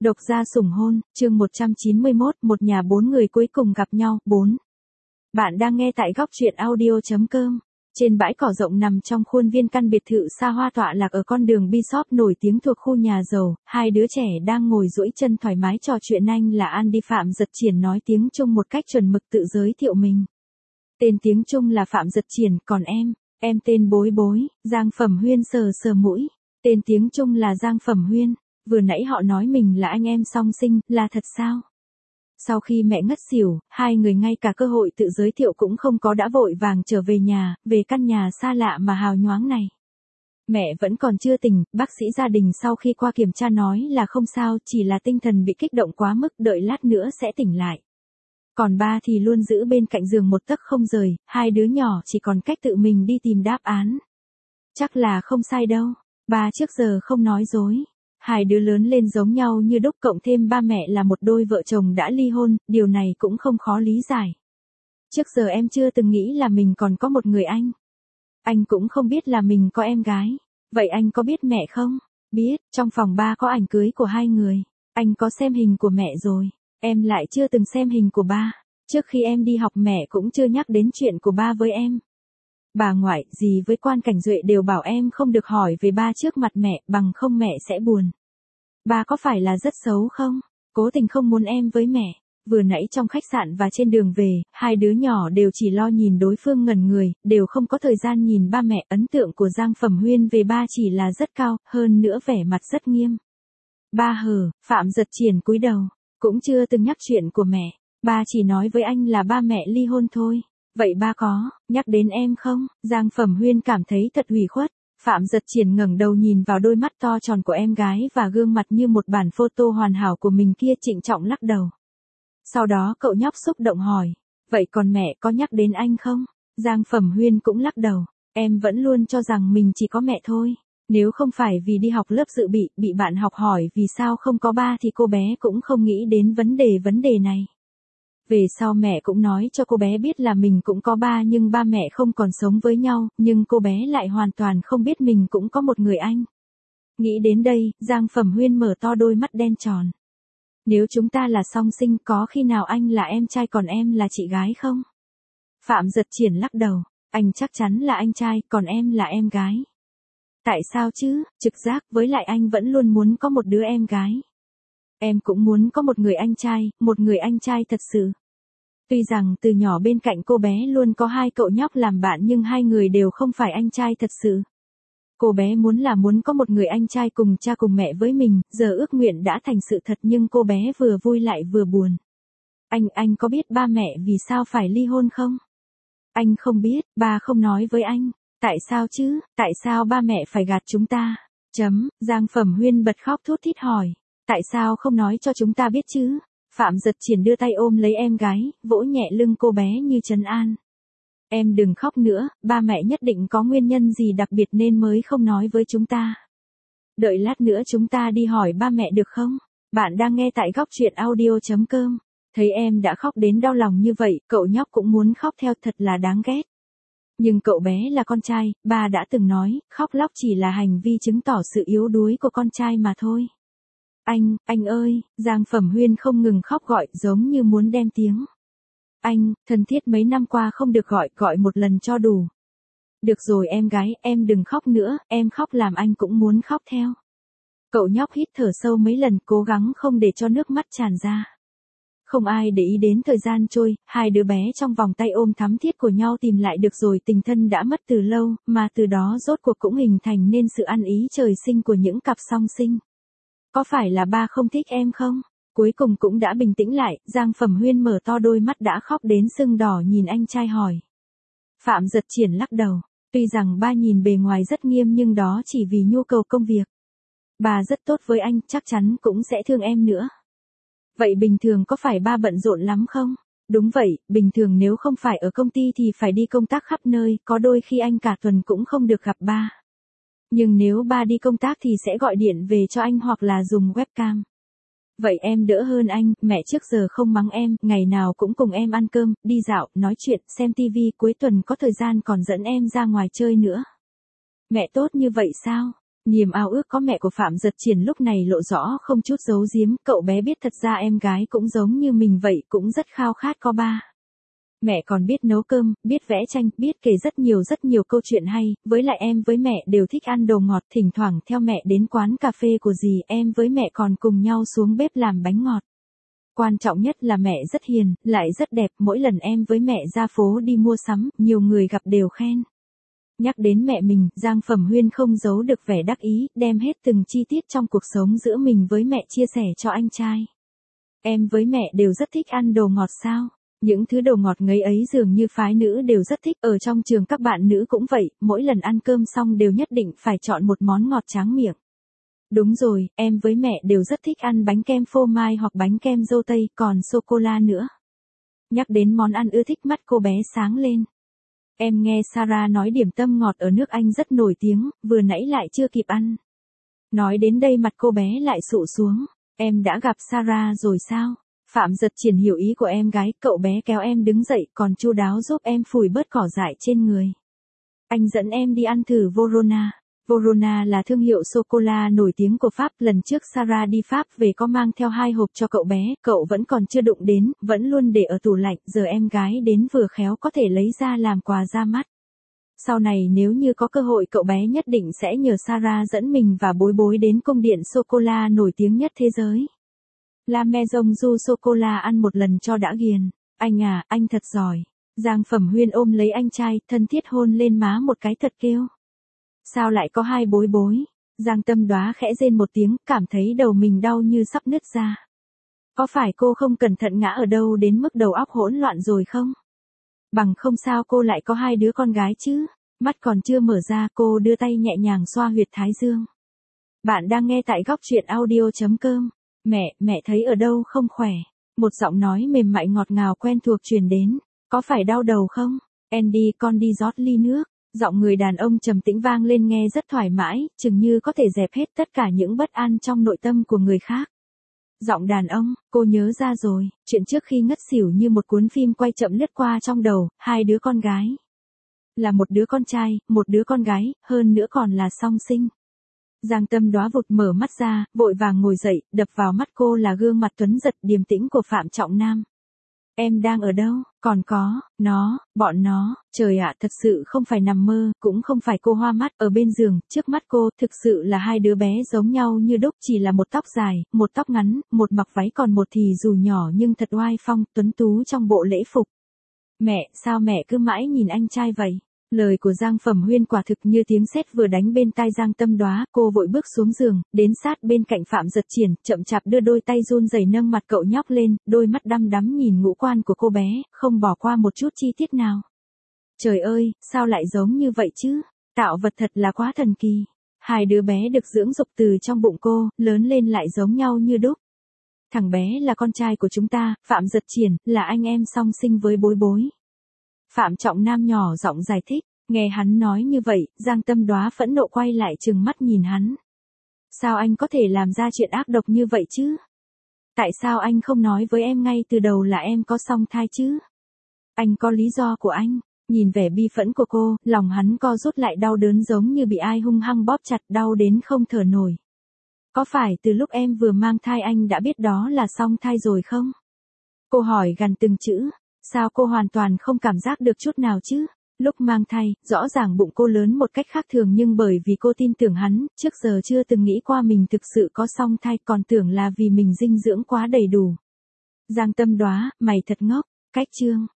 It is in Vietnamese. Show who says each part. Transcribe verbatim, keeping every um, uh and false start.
Speaker 1: Độc gia sủng hôn, chương một trăm chín mươi mốt, một nhà bốn người cuối cùng gặp nhau, bốn. Bạn đang nghe tại góc truyện audio chấm com. Trên bãi cỏ rộng nằm trong khuôn viên căn biệt thự xa hoa tọa lạc ở con đường Bishop nổi tiếng thuộc khu nhà giàu, hai đứa trẻ đang ngồi duỗi chân thoải mái trò chuyện. Anh là Andy Phạm Giật Triển nói tiếng Trung một cách chuẩn mực tự giới thiệu mình. Tên tiếng Trung là Phạm Giật Triển, còn em, em tên Bối Bối, Giang Phẩm Huyên sờ sờ mũi. Tên tiếng Trung là Giang Phẩm Huyên. Vừa nãy họ nói mình là anh em song sinh, là thật sao? Sau khi mẹ ngất xỉu, hai người ngay cả cơ hội tự giới thiệu cũng không có đã vội vàng trở về nhà, về căn nhà xa lạ mà hào nhoáng này. Mẹ vẫn còn chưa tỉnh, bác sĩ gia đình sau khi qua kiểm tra nói là không sao, chỉ là tinh thần bị kích động quá mức, đợi lát nữa sẽ tỉnh lại. Còn ba thì luôn giữ bên cạnh giường một tấc không rời, hai đứa nhỏ chỉ còn cách tự mình đi tìm đáp án. Chắc là không sai đâu, ba trước giờ không nói dối. Hai đứa lớn lên giống nhau như đúc, cộng thêm ba mẹ là một đôi vợ chồng đã ly hôn, điều này cũng không khó lý giải. Trước giờ em chưa từng nghĩ là mình còn có một người anh. Anh cũng không biết là mình có em gái. Vậy anh có biết mẹ không? Biết, trong phòng ba có ảnh cưới của hai người. Anh có xem hình của mẹ rồi. Em lại chưa từng xem hình của ba. Trước khi em đi học mẹ cũng chưa nhắc đến chuyện của ba với em. Bà ngoại, dì với quan cảnh Duệ đều bảo em không được hỏi về ba trước mặt mẹ, bằng không mẹ sẽ buồn. Ba có phải là rất xấu không? Cố tình không muốn em với mẹ. Vừa nãy trong khách sạn và trên đường về, hai đứa nhỏ đều chỉ lo nhìn đối phương ngẩn người, đều không có thời gian nhìn ba mẹ. Ấn tượng của Giang Phẩm Huyên về ba chỉ là rất cao, hơn nữa vẻ mặt rất nghiêm. Ba hờ, Phạm Giật Triển cúi đầu, cũng chưa từng nhắc chuyện của mẹ. Ba chỉ nói với anh là ba mẹ ly hôn thôi. Vậy ba có nhắc đến em không? Giang Phẩm Huyên cảm thấy thật ủy khuất. Phạm Giật Triển ngẩng đầu nhìn vào đôi mắt to tròn của em gái và gương mặt như một bản photo hoàn hảo của mình kia, trịnh trọng lắc đầu. Sau đó cậu nhóc xúc động hỏi, vậy còn mẹ có nhắc đến anh không? Giang Phẩm Huyên cũng lắc đầu, em vẫn luôn cho rằng mình chỉ có mẹ thôi. Nếu không phải vì đi học lớp dự bị, bị bạn học hỏi vì sao không có ba thì cô bé cũng không nghĩ đến vấn đề vấn đề này. Về sau mẹ cũng nói cho cô bé biết là mình cũng có ba nhưng ba mẹ không còn sống với nhau, nhưng cô bé lại hoàn toàn không biết mình cũng có một người anh. Nghĩ đến đây, Giang Phẩm Huyên mở to đôi mắt đen tròn. Nếu chúng ta là song sinh, có khi nào anh là em trai còn em là chị gái không? Phạm Giật Triển lắc đầu, anh chắc chắn là anh trai, còn em là em gái. Tại sao chứ? Trực giác, với lại anh vẫn luôn muốn có một đứa em gái. Em cũng muốn có một người anh trai, một người anh trai thật sự. Tuy rằng từ nhỏ bên cạnh cô bé luôn có hai cậu nhóc làm bạn nhưng hai người đều không phải anh trai thật sự. Cô bé muốn là muốn có một người anh trai cùng cha cùng mẹ với mình, giờ ước nguyện đã thành sự thật nhưng cô bé vừa vui lại vừa buồn. Anh, anh có biết ba mẹ vì sao phải ly hôn không? Anh không biết, ba không nói với anh. Tại sao chứ, tại sao ba mẹ phải gạt chúng ta? Chấm, Giang Phẩm Huyên bật khóc thút thít hỏi. Tại sao không nói cho chúng ta biết chứ? Phạm Giật Triển đưa tay ôm lấy em gái, vỗ nhẹ lưng cô bé như trấn an. Em đừng khóc nữa, ba mẹ nhất định có nguyên nhân gì đặc biệt nên mới không nói với chúng ta. Đợi lát nữa chúng ta đi hỏi ba mẹ được không? Bạn đang nghe tại góc truyện audio chấm com. Thấy em đã khóc đến đau lòng như vậy, cậu nhóc cũng muốn khóc theo, thật là đáng ghét. Nhưng cậu bé là con trai, ba đã từng nói, khóc lóc chỉ là hành vi chứng tỏ sự yếu đuối của con trai mà thôi. Anh, anh ơi, Giang Phẩm Huyên không ngừng khóc gọi, giống như muốn đem tiếng. Anh, thân thiết mấy năm qua không được gọi, gọi một lần cho đủ. Được rồi em gái, em đừng khóc nữa, em khóc làm anh cũng muốn khóc theo. Cậu nhóc hít thở sâu mấy lần, cố gắng không để cho nước mắt tràn ra. Không ai để ý đến thời gian trôi, hai đứa bé trong vòng tay ôm thắm thiết của nhau tìm lại được rồi tình thân đã mất từ lâu, mà từ đó rốt cuộc cũng hình thành nên sự ăn ý trời sinh của những cặp song sinh. Có phải là ba không thích em không? Cuối cùng cũng đã bình tĩnh lại, Giang Phẩm Huyên mở to đôi mắt đã khóc đến sưng đỏ nhìn anh trai hỏi. Phạm Giật Triển lắc đầu, tuy rằng ba nhìn bề ngoài rất nghiêm nhưng đó chỉ vì nhu cầu công việc. Ba rất tốt với anh, chắc chắn cũng sẽ thương em nữa. Vậy bình thường có phải ba bận rộn lắm không? Đúng vậy, bình thường nếu không phải ở công ty thì phải đi công tác khắp nơi, có đôi khi anh cả tuần cũng không được gặp ba. Nhưng nếu ba đi công tác thì sẽ gọi điện về cho anh hoặc là dùng webcam. Vậy em đỡ hơn anh, mẹ trước giờ không mắng em, ngày nào cũng cùng em ăn cơm, đi dạo, nói chuyện, xem tivi, cuối tuần có thời gian còn dẫn em ra ngoài chơi nữa. Mẹ tốt như vậy sao? Niềm ao ước có mẹ của Phạm Giật Triển lúc này lộ rõ không chút giấu giếm, cậu bé biết thật ra em gái cũng giống như mình vậy, cũng rất khao khát có ba. Mẹ còn biết nấu cơm, biết vẽ tranh, biết kể rất nhiều rất nhiều câu chuyện hay, với lại em với mẹ đều thích ăn đồ ngọt, thỉnh thoảng theo mẹ đến quán cà phê của dì, em với mẹ còn cùng nhau xuống bếp làm bánh ngọt. Quan trọng nhất là mẹ rất hiền, lại rất đẹp, mỗi lần em với mẹ ra phố đi mua sắm, nhiều người gặp đều khen. Nhắc đến mẹ mình, Giang Phẩm Huyên không giấu được vẻ đắc ý, đem hết từng chi tiết trong cuộc sống giữa mình với mẹ chia sẻ cho anh trai. Em với mẹ đều rất thích ăn đồ ngọt sao? Những thứ đồ ngọt ngấy ấy dường như phái nữ đều rất thích, ở trong trường các bạn nữ cũng vậy, mỗi lần ăn cơm xong đều nhất định phải chọn một món ngọt tráng miệng. Đúng rồi, em với mẹ đều rất thích ăn bánh kem phô mai hoặc bánh kem dâu tây, còn sô-cô-la nữa. Nhắc đến món ăn ưa thích mắt cô bé sáng lên. Em nghe Sarah nói điểm tâm ngọt ở nước Anh rất nổi tiếng, vừa nãy lại chưa kịp ăn. Nói đến đây mặt cô bé lại sụ xuống. Em đã gặp Sarah rồi sao? Phạm Giật Triển hiểu ý của em gái, cậu bé kéo em đứng dậy còn chu đáo giúp em phủi bớt cỏ dại trên người. Anh dẫn em đi ăn thử Vorona. Vorona là thương hiệu sô-cô-la nổi tiếng của Pháp, lần trước Sarah đi Pháp về có mang theo hai hộp cho cậu bé, cậu vẫn còn chưa đụng đến, vẫn luôn để ở tủ lạnh, giờ em gái đến vừa khéo có thể lấy ra làm quà ra mắt. Sau này nếu như có cơ hội cậu bé nhất định sẽ nhờ Sarah dẫn mình và bối bối đến cung điện sô-cô-la nổi tiếng nhất thế giới. La Maison du Sô-cô-la ăn một lần cho đã ghiền. Anh à, anh thật giỏi. Giang Phẩm Huyên ôm lấy anh trai, thân thiết hôn lên má một cái thật kêu. Sao lại có hai bối bối? Giang Tâm Đoá khẽ rên một tiếng, cảm thấy đầu mình đau như sắp nứt ra. Có phải cô không cẩn thận ngã ở đâu đến mức đầu óc hỗn loạn rồi không? Bằng không sao cô lại có hai đứa con gái chứ? Mắt còn chưa mở ra, cô đưa tay nhẹ nhàng xoa huyệt thái dương. Bạn đang nghe tại góc truyện audio chấm com. Mẹ, mẹ thấy ở đâu không khỏe? Một giọng nói mềm mại ngọt ngào quen thuộc truyền đến. Có phải đau đầu không? Andy, con đi rót ly nước. Giọng người đàn ông trầm tĩnh vang lên nghe rất thoải mái, chừng như có thể dẹp hết tất cả những bất an trong nội tâm của người khác. Giọng đàn ông, cô nhớ ra rồi, chuyện trước khi ngất xỉu như một cuốn phim quay chậm lướt qua trong đầu, hai đứa con gái. Là một đứa con trai, một đứa con gái, hơn nữa còn là song sinh. Giang Tâm Đoá vụt mở mắt ra, vội vàng ngồi dậy, đập vào mắt cô là gương mặt tuấn giật điềm tĩnh của Phạm Trọng Nam. Em đang ở đâu? Còn có, nó, bọn nó, trời ạ, thật sự không phải nằm mơ, cũng không phải cô hoa mắt, ở bên giường, trước mắt cô, thực sự là hai đứa bé giống nhau như đúc, chỉ là một tóc dài, một tóc ngắn, một mặc váy còn một thì dù nhỏ nhưng thật oai phong, tuấn tú trong bộ lễ phục. Mẹ, sao mẹ cứ mãi nhìn anh trai vậy? Lời của Giang Phẩm Huyên quả thực như tiếng sét vừa đánh bên tai Giang Tâm Đoá, cô vội bước xuống giường, đến sát bên cạnh Phạm Giật Triển, chậm chạp đưa đôi tay run rẩy nâng mặt cậu nhóc lên, đôi mắt đăm đắm nhìn ngũ quan của cô bé, không bỏ qua một chút chi tiết nào. Trời ơi, sao lại giống như vậy chứ? Tạo vật thật là quá thần kỳ. Hai đứa bé được dưỡng dục từ trong bụng cô, lớn lên lại giống nhau như đúc. Thằng bé là con trai của chúng ta, Phạm Giật Triển, là anh em song sinh với Bối Bối. Phạm Trọng Nam nhỏ giọng giải thích, nghe hắn nói như vậy, Giang Tâm Đoá phẫn nộ quay lại trừng mắt nhìn hắn. Sao anh có thể làm ra chuyện ác độc như vậy chứ? Tại sao anh không nói với em ngay từ đầu là em có song thai chứ? Anh có lý do của anh. Nhìn vẻ bi phẫn của cô, lòng hắn co rút lại đau đớn giống như bị ai hung hăng bóp chặt, đau đến không thở nổi. Có phải từ lúc em vừa mang thai anh đã biết đó là song thai rồi không? Cô hỏi gằn từng chữ. Sao cô hoàn toàn không cảm giác được chút nào chứ? Lúc mang thai, rõ ràng bụng cô lớn một cách khác thường nhưng bởi vì cô tin tưởng hắn, trước giờ chưa từng nghĩ qua mình thực sự có song thai, còn tưởng là vì mình dinh dưỡng quá đầy đủ. Giang Tâm Đoá, mày thật ngốc. Cách chương.